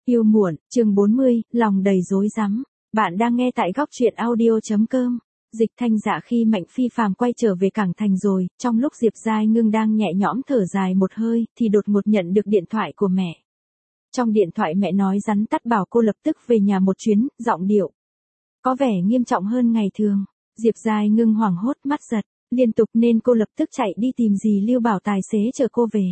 Yêu muộn, chương 40, lòng đầy rối rắm. Bạn đang nghe tại góc truyện audio.com. Dịch Thanh Dạ khi Mạnh Phi Phàm quay trở về cảng thành rồi, trong lúc Diệp Giai Ngưng đang nhẹ nhõm thở dài một hơi, thì đột ngột nhận được điện thoại của mẹ. Trong điện thoại mẹ nói rắn tắt bảo cô lập tức về nhà một chuyến, giọng điệu có vẻ nghiêm trọng hơn ngày thường. Diệp Giai Ngưng hoảng hốt mắt giật, liên tục nên cô lập tức chạy đi tìm dì Lưu bảo tài xế chở cô về.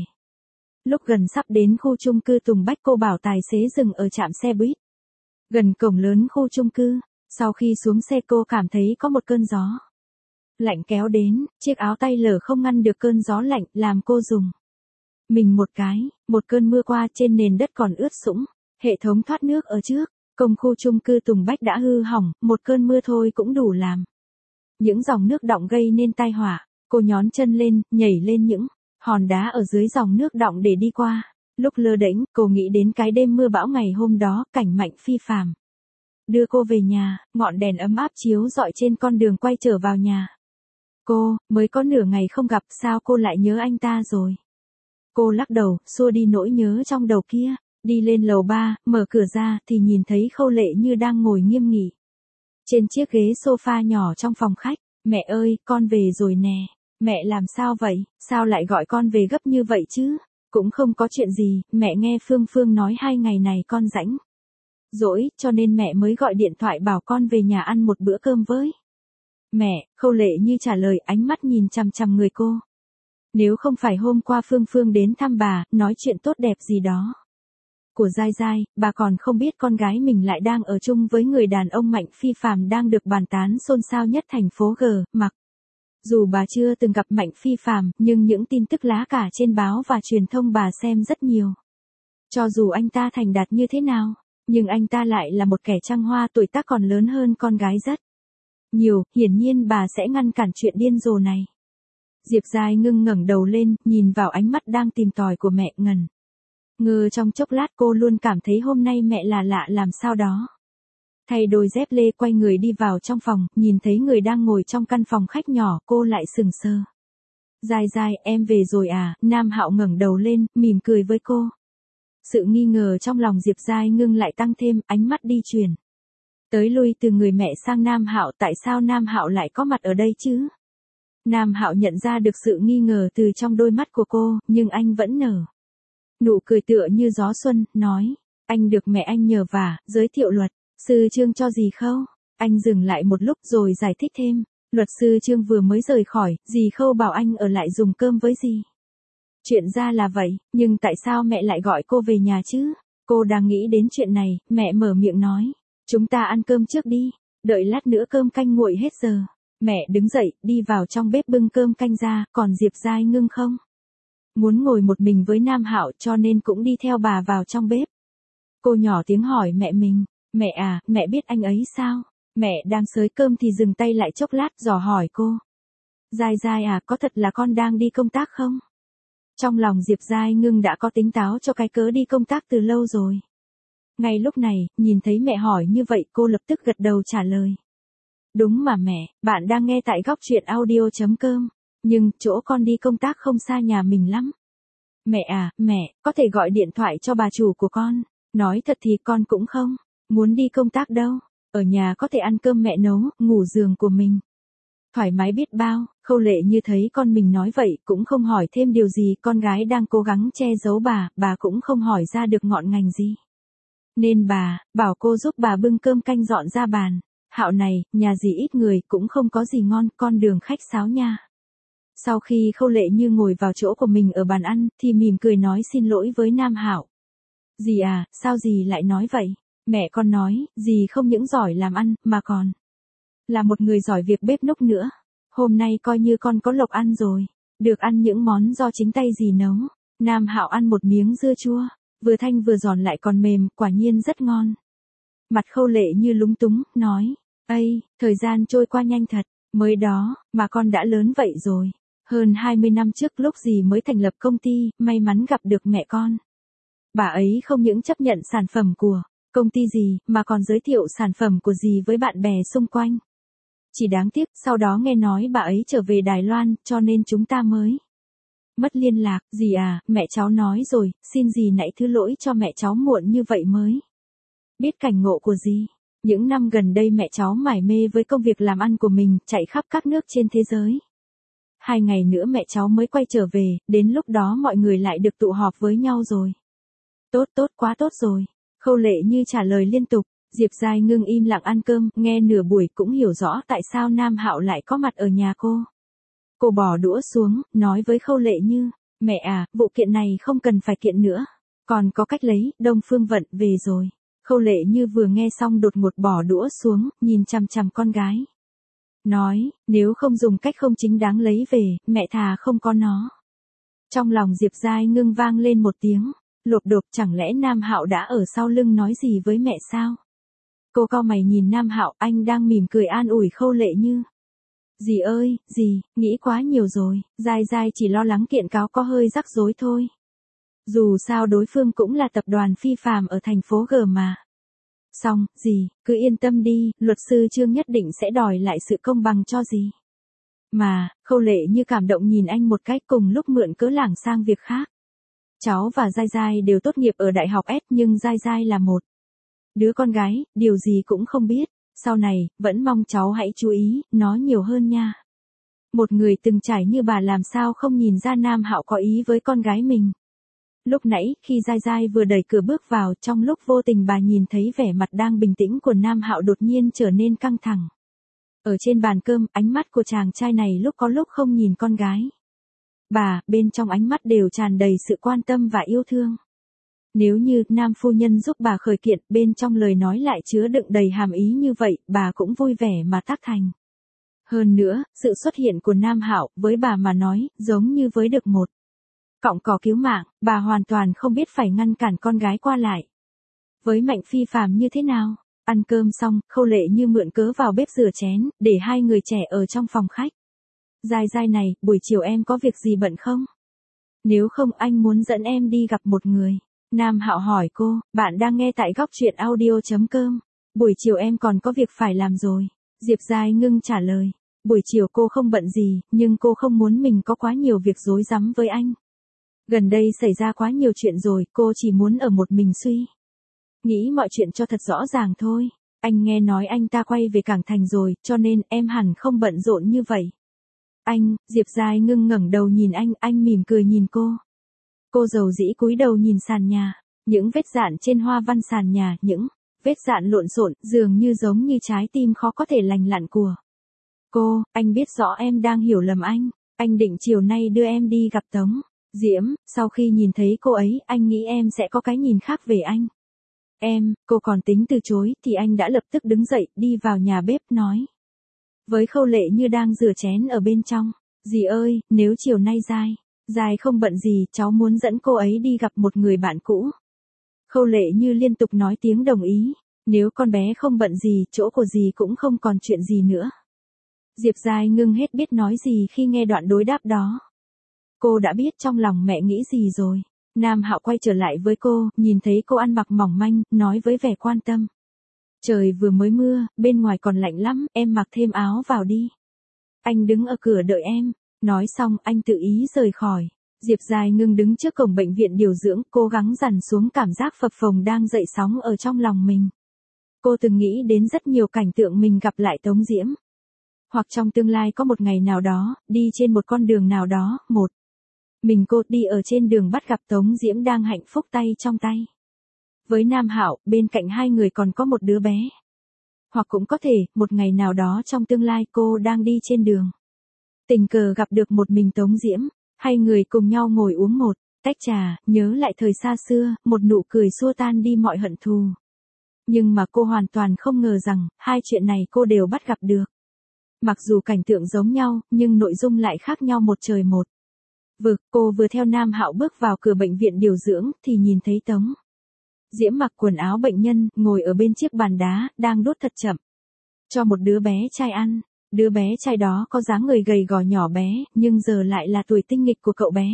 Lúc gần sắp đến khu chung cư Tùng Bách cô bảo tài xế dừng ở trạm xe buýt. Gần cổng lớn khu chung cư, sau khi xuống xe cô cảm thấy có một cơn gió lạnh kéo đến, chiếc áo tay lở không ngăn được cơn gió lạnh làm cô rùng mình một cái, một cơn mưa qua trên nền đất còn ướt sũng, hệ thống thoát nước ở trước, công khu chung cư Tùng Bách đã hư hỏng, một cơn mưa thôi cũng đủ làm những dòng nước đọng gây nên tai họa. Cô nhón chân lên, nhảy lên những hòn đá ở dưới dòng nước đọng để đi qua. Lúc lơ đễnh, cô nghĩ đến cái đêm mưa bão ngày hôm đó, cảnh Mạnh Phi Phàm đưa cô về nhà, ngọn đèn ấm áp chiếu rọi trên con đường quay trở vào nhà. Cô, mới có nửa ngày không gặp, sao cô lại nhớ anh ta rồi? Cô lắc đầu, xua đi nỗi nhớ trong đầu kia, đi lên lầu 3, mở cửa ra thì nhìn thấy Khâu Lệ Như đang ngồi nghiêm nghị trên chiếc ghế sofa nhỏ trong phòng khách. Mẹ ơi, con về rồi nè. Mẹ làm sao vậy, sao lại gọi con về gấp như vậy chứ? Cũng không có chuyện gì, mẹ nghe Phương Phương nói 2 ngày này con rảnh rỗi, cho nên mẹ mới gọi điện thoại bảo con về nhà ăn một bữa cơm với mẹ. Khâu Lệ Như trả lời, ánh mắt nhìn chằm chằm người cô. Nếu không phải hôm qua Phương Phương đến thăm bà, nói chuyện tốt đẹp gì đó của Giai Giai, bà còn không biết con gái mình lại đang ở chung với người đàn ông Mạnh Phi Phàm đang được bàn tán xôn xao nhất thành phố G. Mặc dù bà chưa từng gặp Mạnh Phi Phàm, nhưng những tin tức lá cả trên báo và truyền thông bà xem rất nhiều. Cho dù anh ta thành đạt như thế nào, nhưng anh ta lại là một kẻ trăng hoa, tuổi tác còn lớn hơn con gái rất nhiều, hiển nhiên bà sẽ ngăn cản chuyện điên rồ này. Diệp Giai Ngưng ngẩng đầu lên, nhìn vào ánh mắt đang tìm tòi của mẹ, ngần ngơ trong chốc lát. Cô luôn cảm thấy hôm nay mẹ là lạ làm sao đó. Thay đôi dép lê quay người đi vào trong phòng, nhìn thấy người đang ngồi trong căn phòng khách nhỏ, cô lại sững sờ. Giai Giai, em về rồi à? Nam Hạo ngẩng đầu lên, mỉm cười với cô. Sự nghi ngờ trong lòng Diệp Giai Ngưng lại tăng thêm, ánh mắt đi chuyển tới lui từ người mẹ sang Nam Hạo. Tại sao Nam Hạo lại có mặt ở đây chứ? Nam Hạo nhận ra được sự nghi ngờ từ trong đôi mắt của cô, nhưng anh vẫn nở nụ cười tựa như gió xuân, nói, anh được mẹ anh nhờ vả, giới thiệu luật sư Trương cho dì Khâu. Anh dừng lại một lúc rồi giải thích thêm, luật sư Trương vừa mới rời khỏi, dì Khâu bảo anh ở lại dùng cơm với dì. Chuyện ra là vậy, nhưng tại sao mẹ lại gọi cô về nhà chứ? Cô đang nghĩ đến chuyện này, mẹ mở miệng nói, chúng ta ăn cơm trước đi, đợi lát nữa cơm canh nguội hết giờ. Mẹ đứng dậy, đi vào trong bếp bưng cơm canh ra, còn Diệp Giai Ngưng không muốn ngồi một mình với Nam Hạo, cho nên cũng đi theo bà vào trong bếp. Cô nhỏ tiếng hỏi mẹ mình, mẹ à, mẹ biết anh ấy sao? Mẹ đang xới cơm thì dừng tay lại chốc lát, dò hỏi cô. Giai Giai à, có thật là con đang đi công tác không? Trong lòng Diệp Giai Ngưng đã có tính táo cho cái cớ đi công tác từ lâu rồi. Ngay lúc này, nhìn thấy mẹ hỏi như vậy, cô lập tức gật đầu trả lời. Đúng mà mẹ, bạn đang nghe tại góc truyện audio.com. Nhưng, chỗ con đi công tác không xa nhà mình lắm. Mẹ à, mẹ, có thể gọi điện thoại cho bà chủ của con. Nói thật thì con cũng không muốn đi công tác đâu. Ở nhà có thể ăn cơm mẹ nấu, ngủ giường của mình thoải mái biết bao. Khâu Lệ Như thấy con mình nói vậy, cũng không hỏi thêm điều gì. Con gái đang cố gắng che giấu bà cũng không hỏi ra được ngọn ngành gì. Nên bà bảo cô giúp bà bưng cơm canh dọn ra bàn. Hạo này, nhà dì ít người, cũng không có gì ngon, con đường khách sáo nha. Sau khi Khâu Lệ Như ngồi vào chỗ của mình ở bàn ăn, thì mỉm cười nói xin lỗi với Nam Hạo. Dì à, sao dì lại nói vậy? Mẹ con nói, dì không những giỏi làm ăn, mà còn là một người giỏi việc bếp núc nữa. Hôm nay coi như con có lộc ăn rồi, được ăn những món do chính tay dì nấu. Nam Hạo ăn một miếng dưa chua, vừa thanh vừa giòn lại còn mềm, quả nhiên rất ngon. Mặt Khâu Lệ Như lúng túng, nói, ây, thời gian trôi qua nhanh thật, mới đó, mà con đã lớn vậy rồi. Hơn 20 năm trước lúc dì mới thành lập công ty, may mắn gặp được mẹ con. Bà ấy không những chấp nhận sản phẩm của công ty dì, mà còn giới thiệu sản phẩm của dì với bạn bè xung quanh. Chỉ đáng tiếc, sau đó nghe nói bà ấy trở về Đài Loan, cho nên chúng ta mới mất liên lạc. Dì à, mẹ cháu nói rồi, xin dì nãy thứ lỗi cho mẹ cháu muộn như vậy mới Biết cảnh ngộ của dì. Những năm gần đây mẹ cháu mải mê với công việc làm ăn của mình, chạy khắp các nước trên thế giới. 2 ngày nữa mẹ cháu mới quay trở về, đến lúc đó mọi người lại được tụ họp với nhau rồi. Tốt tốt, quá tốt rồi. Khâu Lệ Như trả lời liên tục. Diệp Giai Ngưng im lặng ăn cơm, nghe nửa buổi cũng hiểu rõ tại sao Nam Hạo lại có mặt ở nhà cô. Cô bỏ đũa xuống, nói với Khâu Lệ Như, mẹ à, vụ kiện này không cần phải kiện nữa. Còn có cách lấy, Đông Phương Vận về rồi. Khâu Lệ Như vừa nghe xong đột ngột bỏ đũa xuống, nhìn chằm chằm con gái. Nói, nếu không dùng cách không chính đáng lấy về, mẹ thà không có nó. Trong lòng Diệp Giai Ngưng vang lên một tiếng, lộp đột, chẳng lẽ Nam Hạo đã ở sau lưng nói gì với mẹ sao? Cô cau mày nhìn Nam Hạo, anh đang mỉm cười an ủi Khâu Lệ Như. Dì ơi, dì, nghĩ quá nhiều rồi, Giai Giai chỉ lo lắng kiện cáo có hơi rắc rối thôi. Dù sao đối phương cũng là tập đoàn phi phàm ở thành phố G mà. Xong, dì, cứ yên tâm đi, luật sư Trương nhất định sẽ đòi lại sự công bằng cho dì. Mà, Khâu Lệ Như cảm động nhìn anh một cách cùng lúc mượn cớ lảng sang việc khác. Cháu và Giai Giai đều tốt nghiệp ở đại học S nhưng Giai Giai là một đứa con gái, điều gì cũng không biết. Sau này, vẫn mong cháu hãy chú ý, nói nhiều hơn nha. Một người từng trải như bà làm sao không nhìn ra Nam Hạo có ý với con gái mình. Lúc nãy, khi Giai Giai vừa đẩy cửa bước vào, trong lúc vô tình bà nhìn thấy vẻ mặt đang bình tĩnh của Nam Hạo đột nhiên trở nên căng thẳng. Ở trên bàn cơm, ánh mắt của chàng trai này lúc có lúc không nhìn con gái. Bà, bên trong ánh mắt đều tràn đầy sự quan tâm và yêu thương. Nếu như Nam phu nhân giúp bà khởi kiện, bên trong lời nói lại chứa đựng đầy hàm ý như vậy, bà cũng vui vẻ mà tác thành. Hơn nữa, sự xuất hiện của Nam Hạo với bà mà nói, giống như với được một cọng cỏ cứu mạng, bà hoàn toàn không biết phải ngăn cản con gái qua lại. Với Mạnh phi phàm như thế nào? Ăn cơm xong, Khâu Lệ Như mượn cớ vào bếp rửa chén, để hai người trẻ ở trong phòng khách. Giai Giai này, buổi chiều em có việc gì bận không? Nếu không anh muốn dẫn em đi gặp một người. Nam Hạo hỏi cô, bạn đang nghe tại góc truyện audio.com. Buổi chiều em còn có việc phải làm rồi. Diệp Giai Ngưng trả lời. Buổi chiều cô không bận gì, nhưng cô không muốn mình có quá nhiều việc rối rắm với anh. Gần đây xảy ra quá nhiều chuyện rồi, cô chỉ muốn ở một mình suy nghĩ mọi chuyện cho thật rõ ràng thôi. Anh nghe nói anh ta quay về Cảng Thành rồi, cho nên em hẳn không bận rộn như vậy. Anh, Diệp Giai Ngưng ngẩng đầu nhìn anh mỉm cười nhìn cô. Cô dầu dĩ cúi đầu nhìn sàn nhà, những vết dạn trên hoa văn sàn nhà, những vết dạn lộn xộn, dường như giống như trái tim khó có thể lành lặn của cô. Anh biết rõ em đang hiểu lầm anh định chiều nay đưa em đi gặp Tống Diễm, sau khi nhìn thấy cô ấy, anh nghĩ em sẽ có cái nhìn khác về anh. Cô còn tính từ chối, thì anh đã lập tức đứng dậy, đi vào nhà bếp, nói với Khâu Lệ Như đang rửa chén ở bên trong, dì ơi, nếu chiều nay Giai không bận gì, cháu muốn dẫn cô ấy đi gặp một người bạn cũ. Khâu Lệ Như liên tục nói tiếng đồng ý, nếu con bé không bận gì, chỗ của dì cũng không còn chuyện gì nữa. Diệp Giai Ngưng hết biết nói gì khi nghe đoạn đối đáp đó. Cô đã biết trong lòng mẹ nghĩ gì rồi. Nam Hạo quay trở lại với cô, nhìn thấy cô ăn mặc mỏng manh, nói với vẻ quan tâm. Trời vừa mới mưa, bên ngoài còn lạnh lắm, em mặc thêm áo vào đi. Anh đứng ở cửa đợi em. Nói xong, anh tự ý rời khỏi. Diệp Giai Ngưng đứng trước cổng bệnh viện điều dưỡng, cố gắng dằn xuống cảm giác phập phồng đang dậy sóng ở trong lòng mình. Cô từng nghĩ đến rất nhiều cảnh tượng mình gặp lại Tống Diễm. Hoặc trong tương lai có một ngày nào đó, đi trên một con đường nào đó, mình cô đi ở trên đường bắt gặp Tống Diễm đang hạnh phúc tay trong tay với Nam Hạo, bên cạnh hai người còn có một đứa bé. Hoặc cũng có thể, một ngày nào đó trong tương lai cô đang đi trên đường, tình cờ gặp được một mình Tống Diễm, hai người cùng nhau ngồi uống một tách trà, nhớ lại thời xa xưa, một nụ cười xua tan đi mọi hận thù. Nhưng mà cô hoàn toàn không ngờ rằng, hai chuyện này cô đều bắt gặp được. Mặc dù cảnh tượng giống nhau, nhưng nội dung lại khác nhau một trời một vực. Cô vừa theo Nam Hạo bước vào cửa bệnh viện điều dưỡng, thì nhìn thấy Tống Diễm mặc quần áo bệnh nhân, ngồi ở bên chiếc bàn đá, đang đút thật chậm cho một đứa bé trai ăn. Đứa bé trai đó có dáng người gầy gò nhỏ bé, nhưng giờ lại là tuổi tinh nghịch của cậu bé.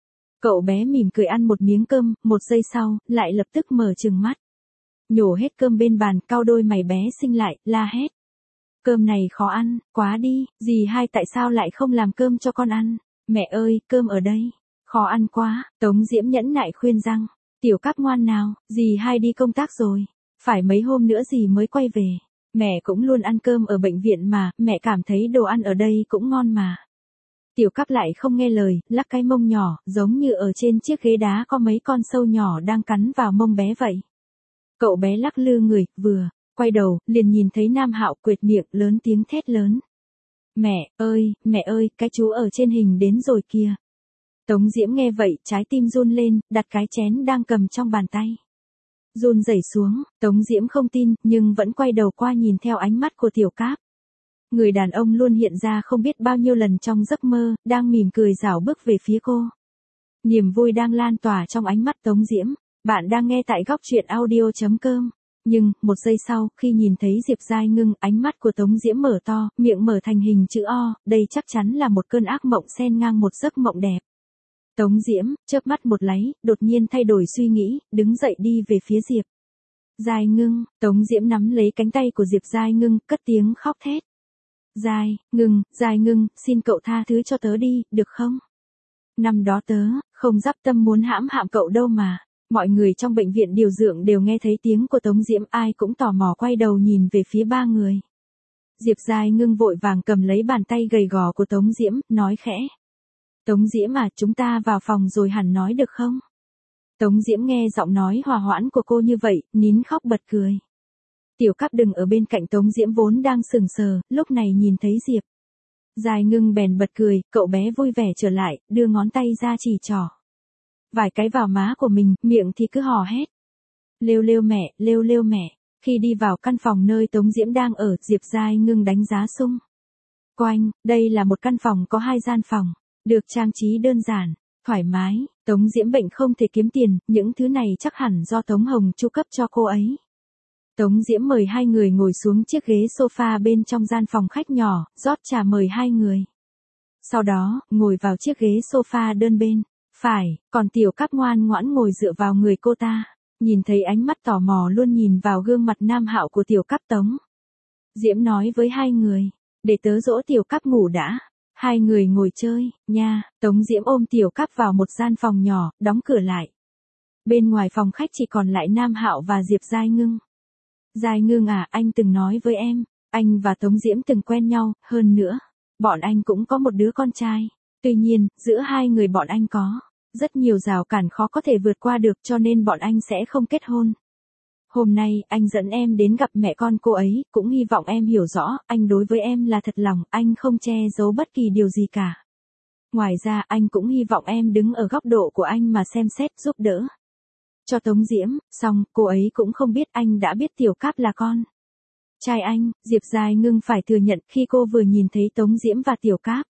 Cậu bé mỉm cười ăn một miếng cơm, một giây sau, lại lập tức mở trừng mắt. Nhổ hết cơm bên bàn, cau đôi mày bé xinh lại, la hét. Cơm này khó ăn, quá đi, dì hai tại sao lại không làm cơm cho con ăn? Mẹ ơi, cơm ở đây, khó ăn quá. Tống Diễm nhẫn nại khuyên răng. Tiểu Cáp ngoan nào, dì hai đi công tác rồi, Phải mấy hôm nữa gì mới quay về. Mẹ cũng luôn ăn cơm ở bệnh viện mà, mẹ cảm thấy đồ ăn ở đây cũng ngon mà. Tiểu Cáp lại không nghe lời, lắc cái mông nhỏ, giống như ở trên chiếc ghế đá có mấy con sâu nhỏ đang cắn vào mông bé vậy. Cậu bé lắc lư người, vừa quay đầu, liền nhìn thấy Nam Hạo quệt miệng lớn tiếng thét lớn. Mẹ ơi, cái chú ở trên hình đến rồi kìa. Tống Diễm nghe vậy, trái tim run lên, đặt cái chén đang cầm trong bàn tay. Run rẩy xuống, Tống Diễm không tin, nhưng vẫn quay đầu qua nhìn theo ánh mắt của Tiểu Cáp. Người đàn ông luôn hiện ra không biết bao nhiêu lần trong giấc mơ, đang mỉm cười rảo bước về phía cô. Niềm vui đang lan tỏa trong ánh mắt Tống Diễm. Bạn đang nghe tại góc truyện audio.com. Nhưng, một giây sau, khi nhìn thấy Diệp Giai Ngưng, ánh mắt của Tống Diễm mở to, miệng mở thành hình chữ O, đây chắc chắn là một cơn ác mộng xen ngang một giấc mộng đẹp. Tống Diễm, chớp mắt một láy, đột nhiên thay đổi suy nghĩ, đứng dậy đi về phía Diệp Giai Ngưng. Tống Diễm nắm lấy cánh tay của Diệp Giai Ngưng, cất tiếng khóc thét. Giai Ngưng, xin cậu tha thứ cho tớ đi, được không? Năm đó tớ, không dắp tâm muốn hãm hạm cậu đâu mà. Mọi người trong bệnh viện điều dưỡng đều nghe thấy tiếng của Tống Diễm, ai cũng tò mò quay đầu nhìn về phía ba người. Diệp Giai Ngưng vội vàng cầm lấy bàn tay gầy gò của Tống Diễm, nói khẽ. Tống Diễm à, chúng ta vào phòng rồi hẳn nói được không? Tống Diễm nghe giọng nói hòa hoãn của cô như vậy, nín khóc bật cười. Tiểu Cáp đừng ở bên cạnh Tống Diễm vốn đang sững sờ, lúc này nhìn thấy Diệp Giai Ngưng bèn bật cười, cậu bé vui vẻ trở lại, đưa ngón tay ra chỉ trỏ vài cái vào má của mình, miệng thì cứ hò hét. Lêu lêu mẹ. Khi đi vào căn phòng nơi Tống Diễm đang ở, Diệp Giai Ngưng đánh giá xung quanh, đây là một căn phòng có 2 gian phòng, được trang trí đơn giản, thoải mái. Tống Diễm bệnh không thể kiếm tiền, những thứ này chắc hẳn do Tống Hồng chu cấp cho cô ấy. Tống Diễm mời 2 người ngồi xuống chiếc ghế sofa bên trong gian phòng khách nhỏ, rót trà mời 2 người. Sau đó, ngồi vào chiếc ghế sofa đơn bên phải, còn Tiểu Cáp ngoan ngoãn ngồi dựa vào người cô ta. Nhìn thấy ánh mắt tò mò luôn nhìn vào gương mặt Nam Hạo của Tiểu Cáp, Tống Diễm nói với 2 người, để tớ dỗ Tiểu Cáp ngủ đã. 2 người ngồi chơi, nha. Tống Diễm ôm Tiểu Cáp vào một gian phòng nhỏ, đóng cửa lại. Bên ngoài phòng khách chỉ còn lại Nam Hạo và Diệp Giai Ngưng. Giai Ngưng à, anh từng nói với em, anh và Tống Diễm từng quen nhau, hơn nữa, bọn anh cũng có một đứa con trai. Tuy nhiên, giữa 2 người bọn anh có rất nhiều rào cản khó có thể vượt qua được, cho nên bọn anh sẽ không kết hôn. Hôm nay, anh dẫn em đến gặp mẹ con cô ấy, cũng hy vọng em hiểu rõ, anh đối với em là thật lòng, anh không che giấu bất kỳ điều gì cả. Ngoài ra, anh cũng hy vọng em đứng ở góc độ của anh mà xem xét, giúp đỡ cho Tống Diễm. Xong, cô ấy cũng không biết anh đã biết Tiểu Cáp là con trai anh. Diệp Giai Ngưng phải thừa nhận, khi cô vừa nhìn thấy Tống Diễm và Tiểu Cáp,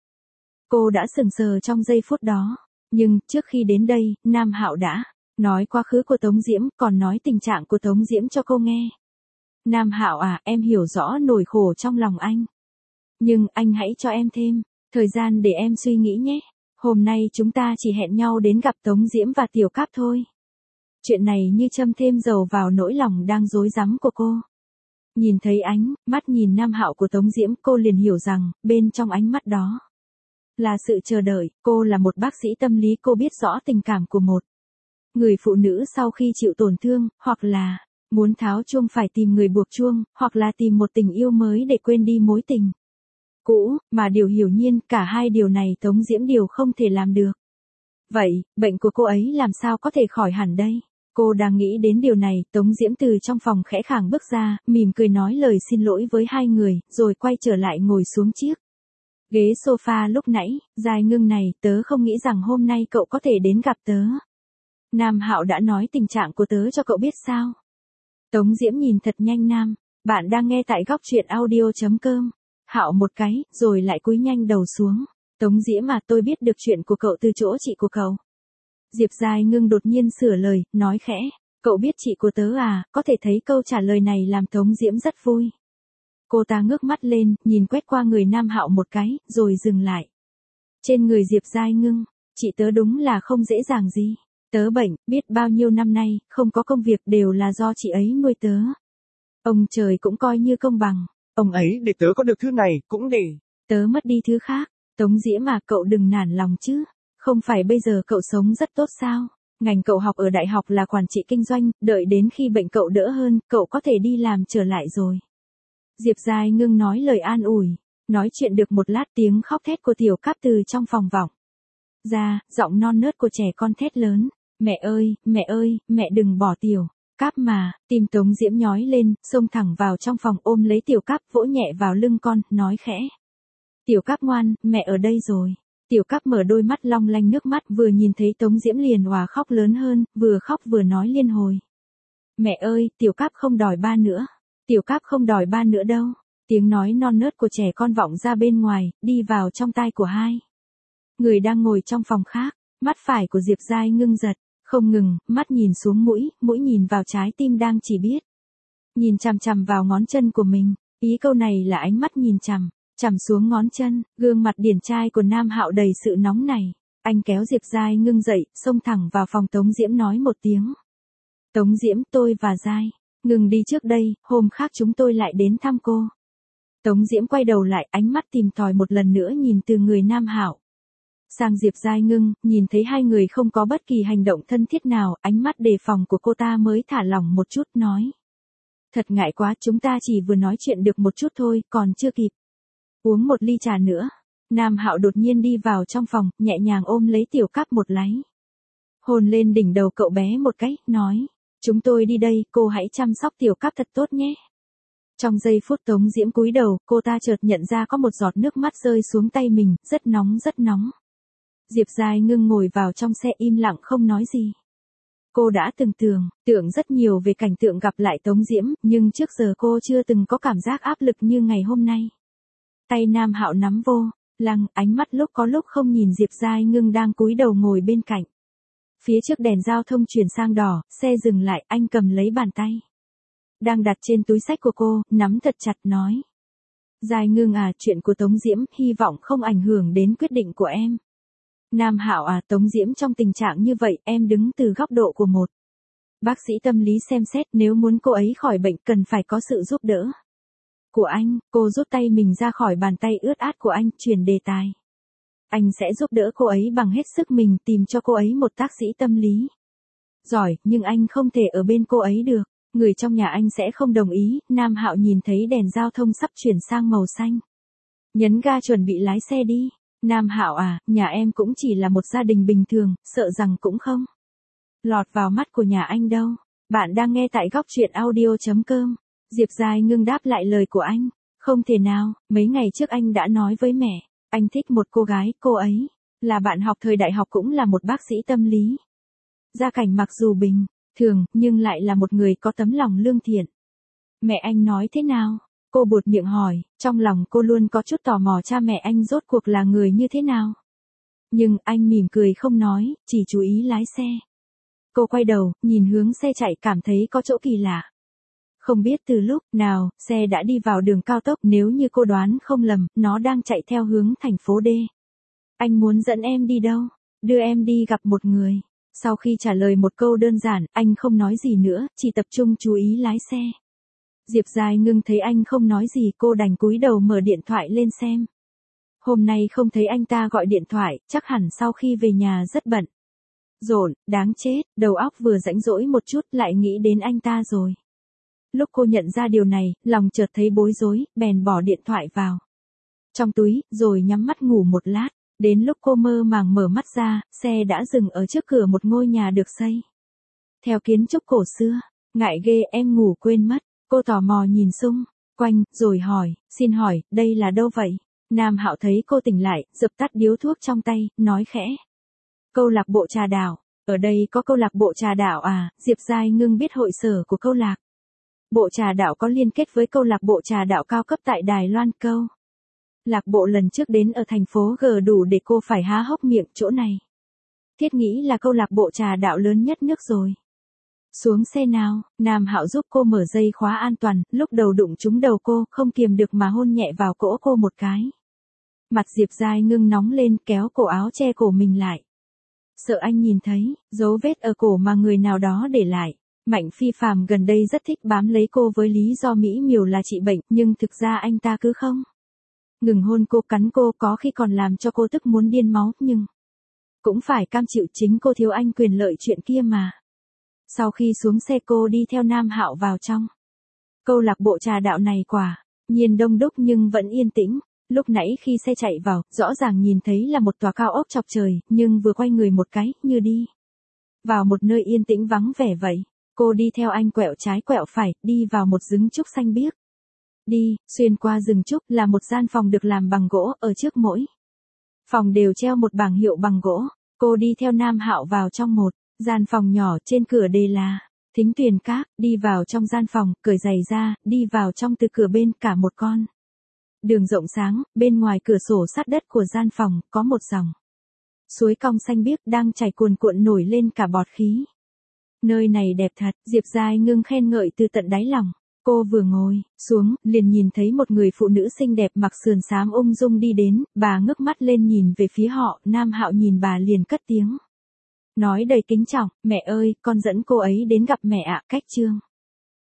cô đã sững sờ trong giây phút đó. Nhưng, trước khi đến đây, Nam Hạo đã nói quá khứ của Tống Diễm, còn nói tình trạng của Tống Diễm cho cô nghe. Nam Hạo à, em hiểu rõ nỗi khổ trong lòng anh. Nhưng, anh hãy cho em thêm thời gian để em suy nghĩ nhé. Hôm nay chúng ta chỉ hẹn nhau đến gặp Tống Diễm và Tiểu Cáp thôi. Chuyện này như châm thêm dầu vào nỗi lòng đang rối rắm của cô. Nhìn thấy ánh mắt nhìn Nam Hạo của Tống Diễm, cô liền hiểu rằng, bên trong ánh mắt đó là sự chờ đợi. Cô là một bác sĩ tâm lý, cô biết rõ tình cảm của một người phụ nữ sau khi chịu tổn thương, hoặc là muốn tháo chuông phải tìm người buộc chuông, hoặc là tìm một tình yêu mới để quên đi mối tình cũ, mà điều hiển nhiên, cả hai điều này Tống Diễm đều không thể làm được. Vậy, bệnh của cô ấy làm sao có thể khỏi hẳn đây? Cô đang nghĩ đến điều này, Tống Diễm từ trong phòng khẽ khàng bước ra, mỉm cười nói lời xin lỗi với 2 người, rồi quay trở lại ngồi xuống chiếc ghế sofa lúc nãy. Giai Ngưng này, tớ không nghĩ rằng hôm nay cậu có thể đến gặp tớ. Nam Hạo đã nói tình trạng của tớ cho cậu biết sao? Tống Diễm nhìn thật nhanh Nam. Bạn đang nghe tại góc truyện audio.com. Hạo một cái, rồi lại cúi nhanh đầu xuống. Tống Diễm à, tôi biết được chuyện của cậu từ chỗ chị của cậu. Diệp Giai Ngưng đột nhiên sửa lời, nói khẽ. Cậu biết chị của tớ à? Có thể thấy câu trả lời này làm Tống Diễm rất vui. Cô ta ngước mắt lên, nhìn quét qua người Nam Hạo một cái, rồi dừng lại trên người Diệp Giai Ngưng. Chị tớ đúng là không dễ dàng gì. Tớ bệnh, biết bao nhiêu năm nay, không có công việc, đều là do chị ấy nuôi tớ. Ông trời cũng coi như công bằng. Ông ấy để tớ có được thứ này, cũng để tớ mất đi thứ khác. Tống Diễm mà, cậu đừng nản lòng chứ. Không phải bây giờ cậu sống rất tốt sao? Ngành cậu học ở đại học là quản trị kinh doanh, đợi đến khi bệnh cậu đỡ hơn, cậu có thể đi làm trở lại rồi. Diệp Giai Ngưng nói lời an ủi. Nói chuyện được một lát tiếng khóc thét của Tiểu Cáp từ trong phòng vọng ra, giọng non nớt của trẻ con thét lớn. Mẹ ơi, mẹ đừng bỏ Tiểu Cáp mà. Tim Tống Diễm nhói lên, xông thẳng vào trong phòng ôm lấy Tiểu Cáp vỗ nhẹ vào lưng con, nói khẽ. Tiểu Cáp ngoan, mẹ ở đây rồi. Tiểu Cáp mở đôi mắt long lanh nước mắt, vừa nhìn thấy Tống Diễm liền òa khóc lớn hơn, vừa khóc vừa nói liên hồi. Mẹ ơi, Tiểu Cáp không đòi ba nữa. Tiểu Cáp không đòi ba nữa đâu. Tiếng nói non nớt của trẻ con vọng ra bên ngoài, đi vào trong tai của hai người đang ngồi trong phòng khác. Mắt phải của Diệp Giai Ngưng giật, không ngừng, mắt nhìn xuống mũi nhìn vào trái tim đang chỉ biết nhìn chằm chằm vào ngón chân của mình. Ý câu này là ánh mắt nhìn chằm xuống ngón chân. Gương mặt điển trai của Nam Hạo đầy sự nóng này. Anh kéo Diệp Giai Ngưng dậy, xông thẳng vào phòng Tống Diễm nói một tiếng. Tống Diễm, tôi và Giai Ngưng đi trước đây, hôm khác chúng tôi lại đến thăm cô. Tống Diễm quay đầu lại, ánh mắt tìm tòi một lần nữa nhìn từ người Nam Hạo sang Diệp Giai Ngưng, nhìn thấy hai người không có bất kỳ hành động thân thiết nào, ánh mắt đề phòng của cô ta mới thả lỏng một chút, nói. Thật ngại quá, chúng ta chỉ vừa nói chuyện được một chút thôi, còn chưa kịp uống một ly trà nữa. Nam Hạo đột nhiên đi vào trong phòng, nhẹ nhàng ôm lấy Tiểu Cáp một láy. Hôn lên đỉnh đầu cậu bé một cái, nói. Chúng tôi đi đây, cô hãy chăm sóc Tiểu Cáp thật tốt nhé. Trong giây phút Tống Diễm cúi đầu, cô ta chợt nhận ra có một giọt nước mắt rơi xuống tay mình, rất nóng rất nóng. Diệp Giai Ngưng ngồi vào trong xe im lặng không nói gì. Cô đã từng tưởng rất nhiều về cảnh tượng gặp lại Tống Diễm, nhưng trước giờ cô chưa từng có cảm giác áp lực như ngày hôm nay. Tay Nam Hạo nắm vô lăng, ánh mắt lúc có lúc không nhìn Diệp Giai Ngưng đang cúi đầu ngồi bên cạnh. Phía trước đèn giao thông chuyển sang đỏ, xe dừng lại, anh cầm lấy bàn tay đang đặt trên túi xách của cô, nắm thật chặt nói. Giai Ngưng à, chuyện của Tống Diễm, hy vọng không ảnh hưởng đến quyết định của em. Nam Hạo à, Tống Diễm trong tình trạng như vậy, em đứng từ góc độ của một bác sĩ tâm lý xem xét, nếu muốn cô ấy khỏi bệnh cần phải có sự giúp đỡ của anh. Cô rút tay mình ra khỏi bàn tay ướt át của anh, chuyển đề tài. Anh sẽ giúp đỡ cô ấy bằng hết sức mình, tìm cho cô ấy một bác sĩ tâm lý giỏi, nhưng anh không thể ở bên cô ấy được. Người trong nhà anh sẽ không đồng ý. Nam Hạo nhìn thấy đèn giao thông sắp chuyển sang màu xanh, nhấn ga chuẩn bị lái xe đi. Nam Hạo à, nhà em cũng chỉ là một gia đình bình thường, sợ rằng cũng không lọt vào mắt của nhà anh đâu. Bạn đang nghe tại góc truyện audio.com. Diệp Giai Ngưng đáp lại lời của anh. Không thể nào, mấy ngày trước anh đã nói với mẹ, anh thích một cô gái, cô ấy là bạn học thời đại học cũng là một bác sĩ tâm lý. Gia cảnh mặc dù bình thường, nhưng lại là một người có tấm lòng lương thiện. Mẹ anh nói thế nào? Cô buột miệng hỏi, trong lòng cô luôn có chút tò mò cha mẹ anh rốt cuộc là người như thế nào. Nhưng anh mỉm cười không nói, chỉ chú ý lái xe. Cô quay đầu, nhìn hướng xe chạy, cảm thấy có chỗ kỳ lạ. Không biết từ lúc nào, xe đã đi vào đường cao tốc, nếu như cô đoán không lầm, nó đang chạy theo hướng thành phố D. Anh muốn dẫn em đi đâu? Đưa em đi gặp một người. Sau khi trả lời một câu đơn giản, anh không nói gì nữa, chỉ tập trung chú ý lái xe. Diệp Giai Ngưng thấy anh không nói gì, cô đành cúi đầu mở điện thoại lên xem. Hôm nay không thấy anh ta gọi điện thoại, chắc hẳn sau khi về nhà rất bận rộn, đáng chết, đầu óc vừa rãnh rỗi một chút lại nghĩ đến anh ta rồi. Lúc cô nhận ra điều này, lòng chợt thấy bối rối, bèn bỏ điện thoại vào trong túi, rồi nhắm mắt ngủ một lát. Đến lúc cô mơ màng mở mắt ra, xe đã dừng ở trước cửa một ngôi nhà được xây theo kiến trúc cổ xưa. Ngại ghê, em ngủ quên mất. Cô tò mò nhìn xung quanh, rồi hỏi, xin hỏi, đây là đâu vậy? Nam Hạo thấy cô tỉnh lại, dập tắt điếu thuốc trong tay, nói khẽ. Câu lạc bộ trà đảo. Ở đây có câu lạc bộ trà đảo à? Diệp Giai Ngưng biết hội sở của câu lạc bộ trà đảo có liên kết với câu lạc bộ trà đảo cao cấp tại Đài Loan. Câu lạc bộ lần trước đến ở thành phố G đủ để cô phải há hốc miệng, chỗ này thiết nghĩ là câu lạc bộ trà đảo lớn nhất nước rồi. Xuống xe nào. Nam Hạo giúp cô mở dây khóa an toàn, lúc đầu đụng trúng đầu cô, không kiềm được mà hôn nhẹ vào cổ cô một cái. Mặt Diệp Giai Ngưng nóng lên, kéo cổ áo che cổ mình lại. Sợ anh nhìn thấy dấu vết ở cổ mà người nào đó để lại. Mạnh Phi Phàm gần đây rất thích bám lấy cô với lý do mỹ miều là trị bệnh, nhưng thực ra anh ta cứ không ngừng hôn cô, cắn cô, có khi còn làm cho cô tức muốn điên máu, nhưng Cũng phải cam chịu, chính cô thiếu anh quyền lợi chuyện kia mà. Sau khi xuống xe cô đi theo Nam Hạo vào trong. Câu lạc bộ trà đạo này quả nhiên đông đúc nhưng vẫn yên tĩnh. Lúc nãy khi xe chạy vào, rõ ràng nhìn thấy là một tòa cao ốc chọc trời, nhưng vừa quay người một cái, như đi vào một nơi yên tĩnh vắng vẻ vậy. Cô đi theo anh quẹo trái quẹo phải, đi vào một rừng trúc xanh biếc. Đi, xuyên qua rừng trúc là một gian phòng được làm bằng gỗ, ở trước mỗi phòng đều treo một bảng hiệu bằng gỗ. Cô đi theo Nam Hạo vào trong một gian phòng nhỏ, trên cửa đề là Thính Tuyền Các, đi vào trong gian phòng, cởi giày ra, đi vào trong từ cửa bên cả một con đường rộng sáng, bên ngoài cửa sổ sát đất của gian phòng, có một dòng suối cong xanh biếc đang chảy cuồn cuộn nổi lên cả bọt khí. Nơi này đẹp thật, Diệp Giai Ngưng khen ngợi từ tận đáy lòng. Cô vừa ngồi xuống, liền nhìn thấy một người phụ nữ xinh đẹp mặc sườn xám ung dung đi đến, bà ngước mắt lên nhìn về phía họ, Nam Hạo nhìn bà liền cất tiếng nói đầy kính trọng, mẹ ơi, con dẫn cô ấy đến gặp mẹ ạ. Cách chương